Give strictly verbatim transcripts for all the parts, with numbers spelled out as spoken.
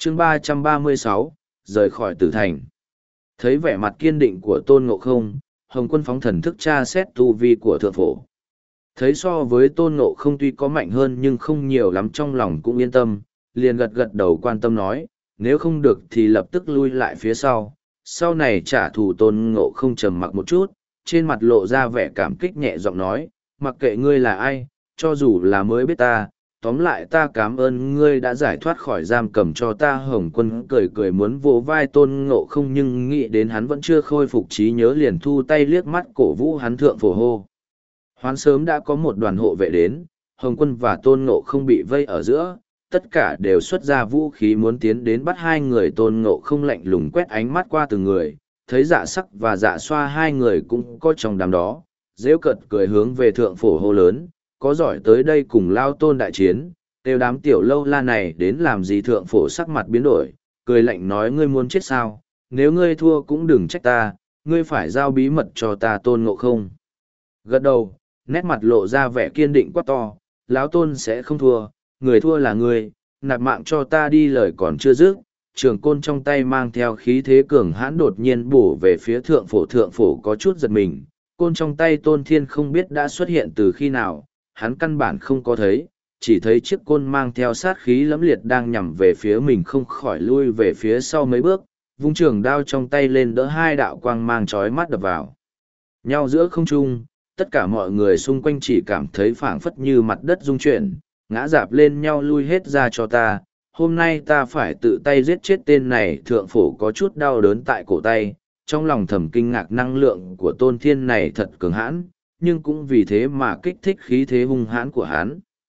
chương ba trăm ba mươi sáu, rời khỏi tử thành. Thấy vẻ mặt kiên định của Tôn Ngộ Không, Hồng Quân phóng thần thức tra xét tu vi của thượng phổ. Thấy so với Tôn Ngộ Không tuy có mạnh hơn nhưng không nhiều lắm, trong lòng cũng yên tâm, liền gật gật đầu quan tâm nói, nếu không được thì lập tức lui lại phía sau. Sau này trả thù. Tôn Ngộ Không trầm mặc một chút, trên mặt lộ ra vẻ cảm kích, nhẹ giọng nói, mặc kệ ngươi là ai, cho dù là mới biết ta, tóm lại ta cảm ơn ngươi đã giải thoát khỏi giam cầm cho ta. Hồng Quân cười cười muốn vỗ vai Tôn Ngộ Không, nhưng nghĩ đến hắn vẫn chưa khôi phục trí nhớ, liền thu tay liếc mắt cổ vũ hắn. Thượng phổ hô hoán sớm đã có một đoàn hộ vệ đến, Hồng Quân và Tôn Ngộ Không bị vây ở giữa, tất cả đều xuất ra vũ khí muốn tiến đến bắt hai người. Tôn Ngộ Không lạnh lùng quét ánh mắt qua từng người, thấy Dạ Sắc và Dạ Xoa hai người cũng có trong đám đó, rêu cợt cười hướng về thượng phổ hô lớn, có giỏi tới đây cùng Lao Tôn đại chiến, đều đám tiểu lâu la này đến làm gì? Thượng phổ sắc mặt biến đổi, cười lạnh nói, ngươi muốn chết sao? Nếu ngươi thua cũng đừng trách ta, ngươi phải giao bí mật cho ta. Tôn Ngộ Không gật đầu, nét mặt lộ ra vẻ kiên định quát to, Lão Tôn sẽ không thua, người thua là ngươi, nạp mạng cho ta đi. Lời còn chưa dứt, trường côn trong tay mang theo khí thế cường hãn đột nhiên bổ về phía thượng phổ. Thượng phổ có chút giật mình, côn trong tay Tôn Thiên không biết đã xuất hiện từ khi nào, hắn căn bản không có thấy, chỉ thấy chiếc côn mang theo sát khí lẫm liệt đang nhằm về phía mình, không khỏi lui về phía sau mấy bước, vung trường đao trong tay lên đỡ hai đạo quang mang chói mắt đập vào nhau giữa không trung. Tất cả mọi người xung quanh chỉ cảm thấy phảng phất như mặt đất rung chuyển, ngã dạp lên nhau, lui hết ra cho ta, hôm nay ta phải tự tay giết chết tên này. Thượng phổ có chút đau đớn tại cổ tay, trong lòng thầm kinh ngạc, năng lượng của Tôn Thiên này thật cường hãn, nhưng cũng vì thế mà kích thích khí thế hung hãn của hắn.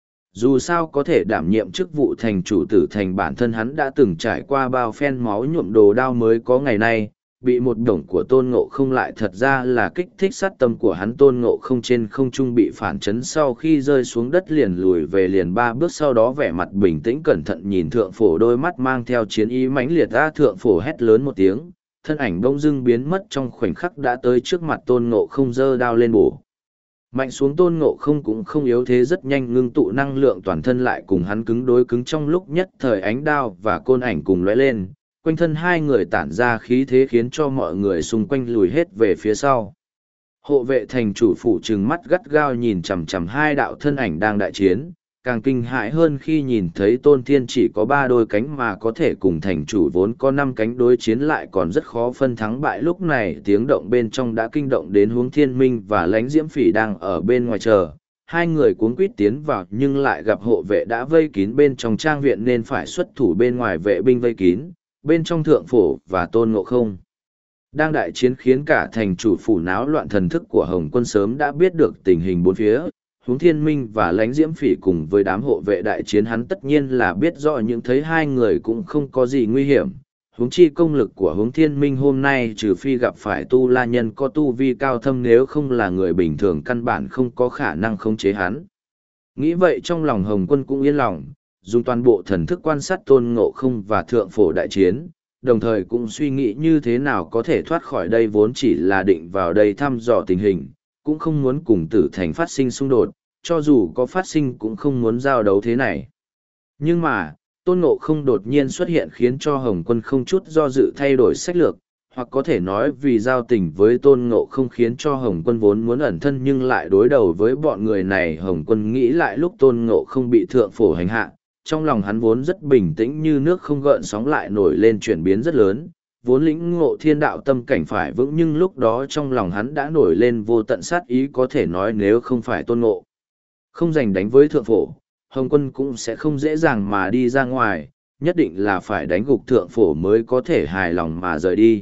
Dù sao có thể đảm nhiệm chức vụ thành chủ tử thành, bản thân hắn đã từng trải qua bao phen máu nhuộm đồ đao mới có ngày nay, bị một đồng của Tôn Ngộ Không lại thật ra là kích thích sát tâm của hắn. Tôn Ngộ Không trên không trung bị phản chấn, sau khi rơi xuống đất liền lùi về liền ba bước, sau đó vẻ mặt bình tĩnh cẩn thận nhìn thượng phổ, đôi mắt mang theo chiến ý mãnh liệt. Ra thượng phổ hét lớn một tiếng, thân ảnh bỗng dưng biến mất, trong khoảnh khắc đã tới trước mặt Tôn Ngộ Không, giơ đao lên bổ mạnh xuống. Tôn Ngộ Không cũng không yếu thế, rất nhanh ngưng tụ năng lượng toàn thân lại cùng hắn cứng đối cứng, trong lúc nhất thời ánh đao và côn ảnh cùng lóe lên, quanh thân hai người tản ra khí thế khiến cho mọi người xung quanh lùi hết về phía sau. Hộ vệ thành chủ phủ trừng mắt gắt gao nhìn chằm chằm hai đạo thân ảnh đang đại chiến, càng kinh hãi hơn khi nhìn thấy Tôn Thiên chỉ có ba đôi cánh mà có thể cùng thành chủ vốn có năm cánh đối chiến lại còn rất khó phân thắng bại. Lúc này tiếng động bên trong đã kinh động đến Hướng Thiên Minh và Lãnh Diễm Phỉ đang ở bên ngoài chờ. Hai người cuống quýt tiến vào nhưng lại gặp hộ vệ đã vây kín bên trong trang viện nên phải xuất thủ bên ngoài vệ binh vây kín. Bên trong thượng phổ và Tôn Ngộ Không đang đại chiến khiến cả thành chủ phủ náo loạn. Thần thức của Hồng Quân sớm đã biết được tình hình bốn phía, Hướng Thiên Minh và Lãnh Diễm Phỉ cùng với đám hộ vệ đại chiến, hắn tất nhiên là biết rõ, nhưng thấy hai người cũng không có gì nguy hiểm. Huống chi công lực của Hướng Thiên Minh hôm nay trừ phi gặp phải tu la nhân có tu vi cao thâm, nếu không là người bình thường căn bản không có khả năng khống chế hắn. Nghĩ vậy trong lòng Hồng Quân cũng yên lòng, dùng toàn bộ thần thức quan sát Tôn Ngộ Không và thượng phổ đại chiến, đồng thời cũng suy nghĩ như thế nào có thể thoát khỏi đây. Vốn chỉ là định vào đây thăm dò tình hình, cũng không muốn cùng tử thành phát sinh xung đột, cho dù có phát sinh cũng không muốn giao đấu thế này. Nhưng mà, Tôn Ngộ Không đột nhiên xuất hiện khiến cho Hồng Quân không chút do dự thay đổi sách lược, hoặc có thể nói vì giao tình với Tôn Ngộ Không khiến cho Hồng Quân vốn muốn ẩn thân nhưng lại đối đầu với bọn người này. Hồng Quân nghĩ lại lúc Tôn Ngộ Không bị thượng phổ hành hạ, trong lòng hắn vốn rất bình tĩnh như nước không gợn sóng lại nổi lên chuyển biến rất lớn, vốn lĩnh ngộ thiên đạo tâm cảnh phải vững, nhưng lúc đó trong lòng hắn đã nổi lên vô tận sát ý, có thể nói nếu không phải Tôn Ngộ Không giành đánh với thượng phổ, Hồng Quân cũng sẽ không dễ dàng mà đi ra ngoài, nhất định là phải đánh gục thượng phổ mới có thể hài lòng mà rời đi.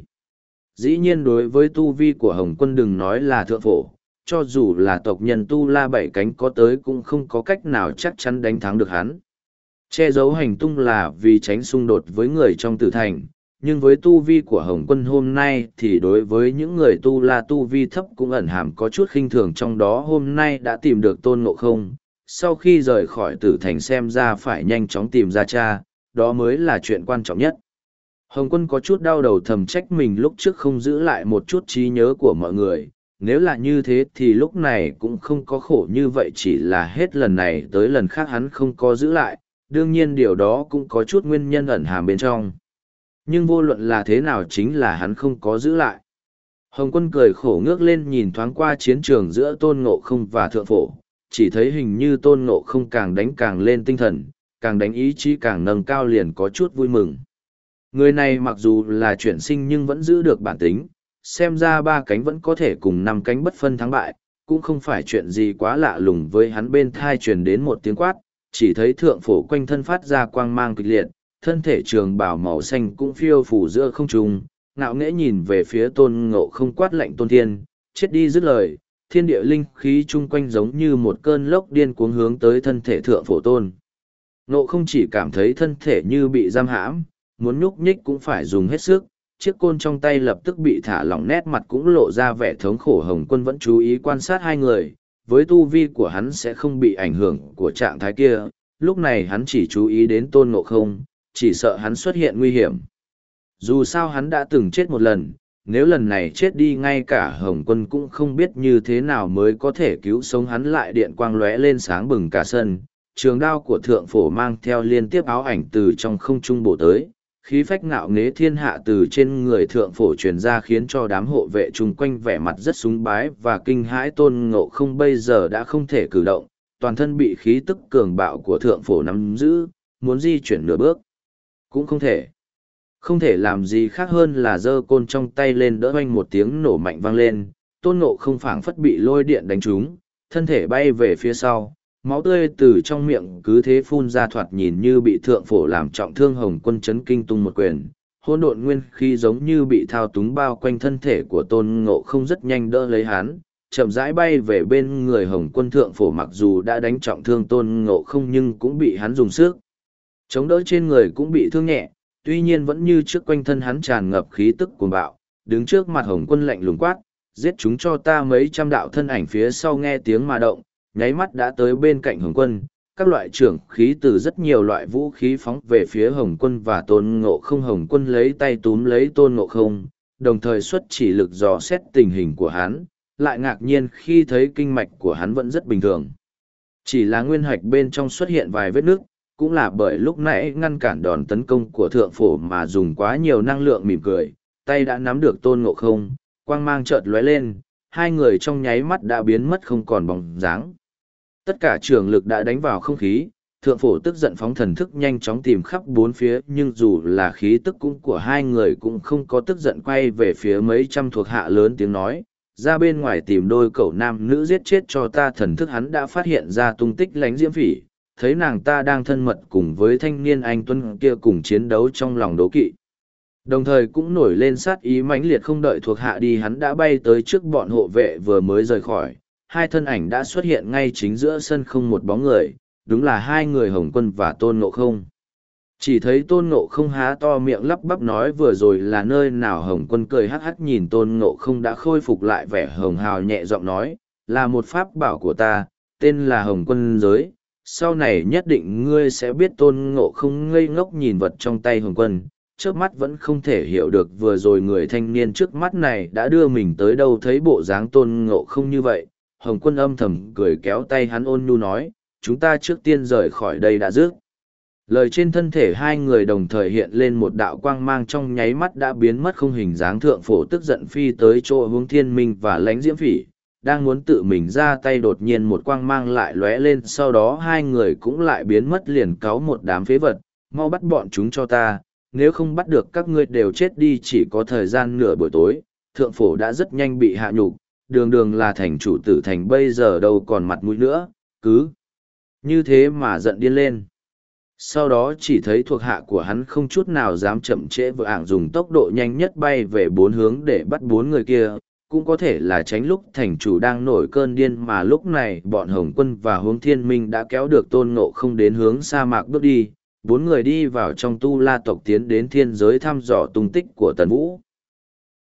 Dĩ nhiên đối với tu vi của Hồng Quân đừng nói là thượng phổ, cho dù là tộc nhân tu la bảy cánh có tới cũng không có cách nào chắc chắn đánh thắng được hắn. Che giấu hành tung là vì tránh xung đột với người trong tử thành, nhưng với tu vi của Hồng Quân hôm nay thì đối với những người tu la tu vi thấp cũng ẩn hàm có chút khinh thường trong đó. Hôm nay đã tìm được Tôn Ngộ Không, sau khi rời khỏi tử thành xem ra phải nhanh chóng tìm ra cha, đó mới là chuyện quan trọng nhất. Hồng Quân có chút đau đầu, thầm trách mình lúc trước không giữ lại một chút trí nhớ của mọi người, nếu là như thế thì lúc này cũng không có khổ như vậy, chỉ là hết lần này tới lần khác hắn không có giữ lại, đương nhiên điều đó cũng có chút nguyên nhân ẩn hàm bên trong. Nhưng vô luận là thế nào chính là hắn không có giữ lại. Hồng Quân cười khổ ngước lên nhìn thoáng qua chiến trường giữa Tôn Ngộ Không và Thượng Phổ, chỉ thấy hình như Tôn Ngộ Không càng đánh càng lên tinh thần, càng đánh ý chí càng nâng cao, liền có chút vui mừng. Người này mặc dù là chuyển sinh nhưng vẫn giữ được bản tính, xem ra ba cánh vẫn có thể cùng năm cánh bất phân thắng bại, cũng không phải chuyện gì quá lạ lùng. Với hắn bên thai truyền đến một tiếng quát, chỉ thấy Thượng Phổ quanh thân phát ra quang mang kịch liệt, thân thể trường bào màu xanh cũng phiêu phủ giữa không trung, ngạo nghễ nhìn về phía Tôn Ngộ Không, quát lạnh: Tôn Thiên, chết đi! Dứt lời, thiên địa linh khí chung quanh giống như một cơn lốc điên cuồng hướng tới thân thể Thượng Phổ. Tôn Ngộ Không chỉ cảm thấy thân thể như bị giam hãm, muốn nhúc nhích cũng phải dùng hết sức, chiếc côn trong tay lập tức bị thả lỏng, nét mặt cũng lộ ra vẻ thống khổ. Hồng Quân vẫn chú ý quan sát hai người, với tu vi của hắn sẽ không bị ảnh hưởng của trạng thái kia, lúc này hắn chỉ chú ý đến Tôn Ngộ Không, chỉ sợ hắn xuất hiện nguy hiểm. Dù sao hắn đã từng chết một lần, nếu lần này chết đi ngay cả Hồng Quân cũng không biết như thế nào mới có thể cứu sống hắn lại. Điện quang lóe lên sáng bừng cả sân, trường đao của Thượng Phổ mang theo liên tiếp áo ảnh từ trong không trung bổ tới, khí phách ngạo nghễ thiên hạ từ trên người Thượng Phổ truyền ra, khiến cho đám hộ vệ chung quanh vẻ mặt rất súng bái và kinh hãi. Tôn Ngộ Không bây giờ đã không thể cử động, toàn thân bị khí tức cường bạo của Thượng Phổ nắm giữ, muốn di chuyển nửa bước cũng không thể. Không thể làm gì khác hơn là giơ côn trong tay lên đỡ, oanh một tiếng nổ mạnh vang lên, Tôn Ngộ Không phảng phất bị lôi điện đánh trúng, thân thể bay về phía sau, máu tươi từ trong miệng cứ thế phun ra, thoạt nhìn như bị Thượng Phổ làm trọng thương. Hồng Quân chấn kinh tung một quyền, hỗn độn nguyên khí giống như bị thao túng bao quanh thân thể của Tôn Ngộ Không, rất nhanh đỡ lấy hắn, chậm rãi bay về bên người Hồng Quân. Thượng Phổ mặc dù đã đánh trọng thương Tôn Ngộ Không nhưng cũng bị hắn dùng sức chống đỡ, trên người cũng bị thương nhẹ, tuy nhiên vẫn như trước quanh thân hắn tràn ngập khí tức cuồng bạo, đứng trước mặt Hồng Quân lạnh lùng quát: giết chúng cho ta! Mấy trăm đạo thân ảnh phía sau nghe tiếng mà động, nháy mắt đã tới bên cạnh Hồng Quân, các loại trưởng khí từ rất nhiều loại vũ khí phóng về phía Hồng Quân và Tôn Ngộ Không. Hồng Quân lấy tay túm lấy Tôn Ngộ Không, đồng thời xuất chỉ lực dò xét tình hình của hắn, lại ngạc nhiên khi thấy kinh mạch của hắn vẫn rất bình thường, chỉ là nguyên hạch bên trong xuất hiện vài vết nứt, cũng là bởi lúc nãy ngăn cản đòn tấn công của Thượng Phổ mà dùng quá nhiều năng lượng. Mỉm cười, tay đã nắm được Tôn Ngộ Không, quang mang chợt lóe lên, hai người trong nháy mắt đã biến mất không còn bóng dáng. Tất cả trường lực đã đánh vào không khí, Thượng Phổ tức giận phóng thần thức nhanh chóng tìm khắp bốn phía, nhưng dù là khí tức cũng của hai người cũng không có tức giận, quay về phía mấy trăm thuộc hạ lớn tiếng nói: ra bên ngoài tìm đôi cậu nam nữ giết chết cho ta! Thần thức hắn đã phát hiện ra tung tích Lánh Diễm Phỉ, thấy nàng ta đang thân mật cùng với thanh niên anh tuấn kia cùng chiến đấu, trong lòng đố kỵ, đồng thời cũng nổi lên sát ý mãnh liệt. Không đợi thuộc hạ đi, hắn đã bay tới trước bọn hộ vệ vừa mới rời khỏi, hai thân ảnh đã xuất hiện ngay chính giữa sân, không một bóng người, đúng là hai người Hồng Quân và Tôn Ngộ Không. Chỉ thấy Tôn Ngộ Không há to miệng lắp bắp nói: vừa rồi là nơi nào? Hồng Quân cười hắc hắc nhìn Tôn Ngộ Không đã khôi phục lại vẻ hồng hào, nhẹ giọng nói: là một pháp bảo của ta, tên là Hồng Quân giới, sau này nhất định ngươi sẽ biết. Tôn Ngộ Không ngây ngốc nhìn vật trong tay Hồng Quân, trước mắt vẫn không thể hiểu được vừa rồi người thanh niên trước mắt này đã đưa mình tới đâu. Thấy bộ dáng Tôn Ngộ Không như vậy, Hồng Quân âm thầm cười, kéo tay hắn ôn nhu nói: chúng ta trước tiên rời khỏi đây đã dứt lời, trên thân thể hai người đồng thời hiện lên một đạo quang mang, trong nháy mắt đã biến mất không hình dáng. Thượng Phổ tức giận phi tới chỗ hướng Thiên Minh và Lánh Diễm Phỉ, đang muốn tự mình ra tay, đột nhiên một quang mang lại lóe lên, sau đó hai người cũng lại biến mất. Liền cáu một đám phế vật, mau bắt bọn chúng cho ta, nếu không bắt được các ngươi đều chết đi. Chỉ có thời gian nửa buổi tối, Thượng Phổ đã rất nhanh bị hạ nhục, đường đường là thành chủ tử thành bây giờ đâu còn mặt mũi nữa, cứ như thế mà giận điên lên. Sau đó chỉ thấy thuộc hạ của hắn không chút nào dám chậm trễ, vội vàng dùng tốc độ nhanh nhất bay về bốn hướng để bắt bốn người kia, cũng có thể là tránh lúc thành chủ đang nổi cơn điên. Mà lúc này bọn Hồng Quân và Hướng Thiên Minh đã kéo được Tôn Ngộ Không đến hướng sa mạc bước đi, bốn người đi vào trong Tu La tộc, tiến đến thiên giới thăm dò tung tích của Tần Vũ.